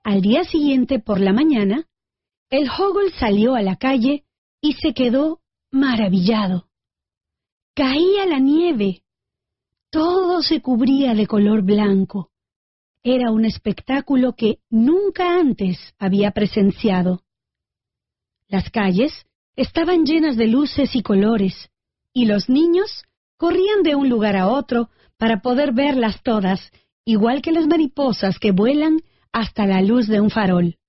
Al día siguiente por la mañana, el Hoggle salió a la calle y se quedó maravillado. Caía la nieve. Todo se cubría de color blanco. Era un espectáculo que nunca antes había presenciado. Las calles estaban llenas de luces y colores, y los niños corrían de un lugar a otro para poder verlas todas, igual que las mariposas que vuelan hasta la luz de un farol.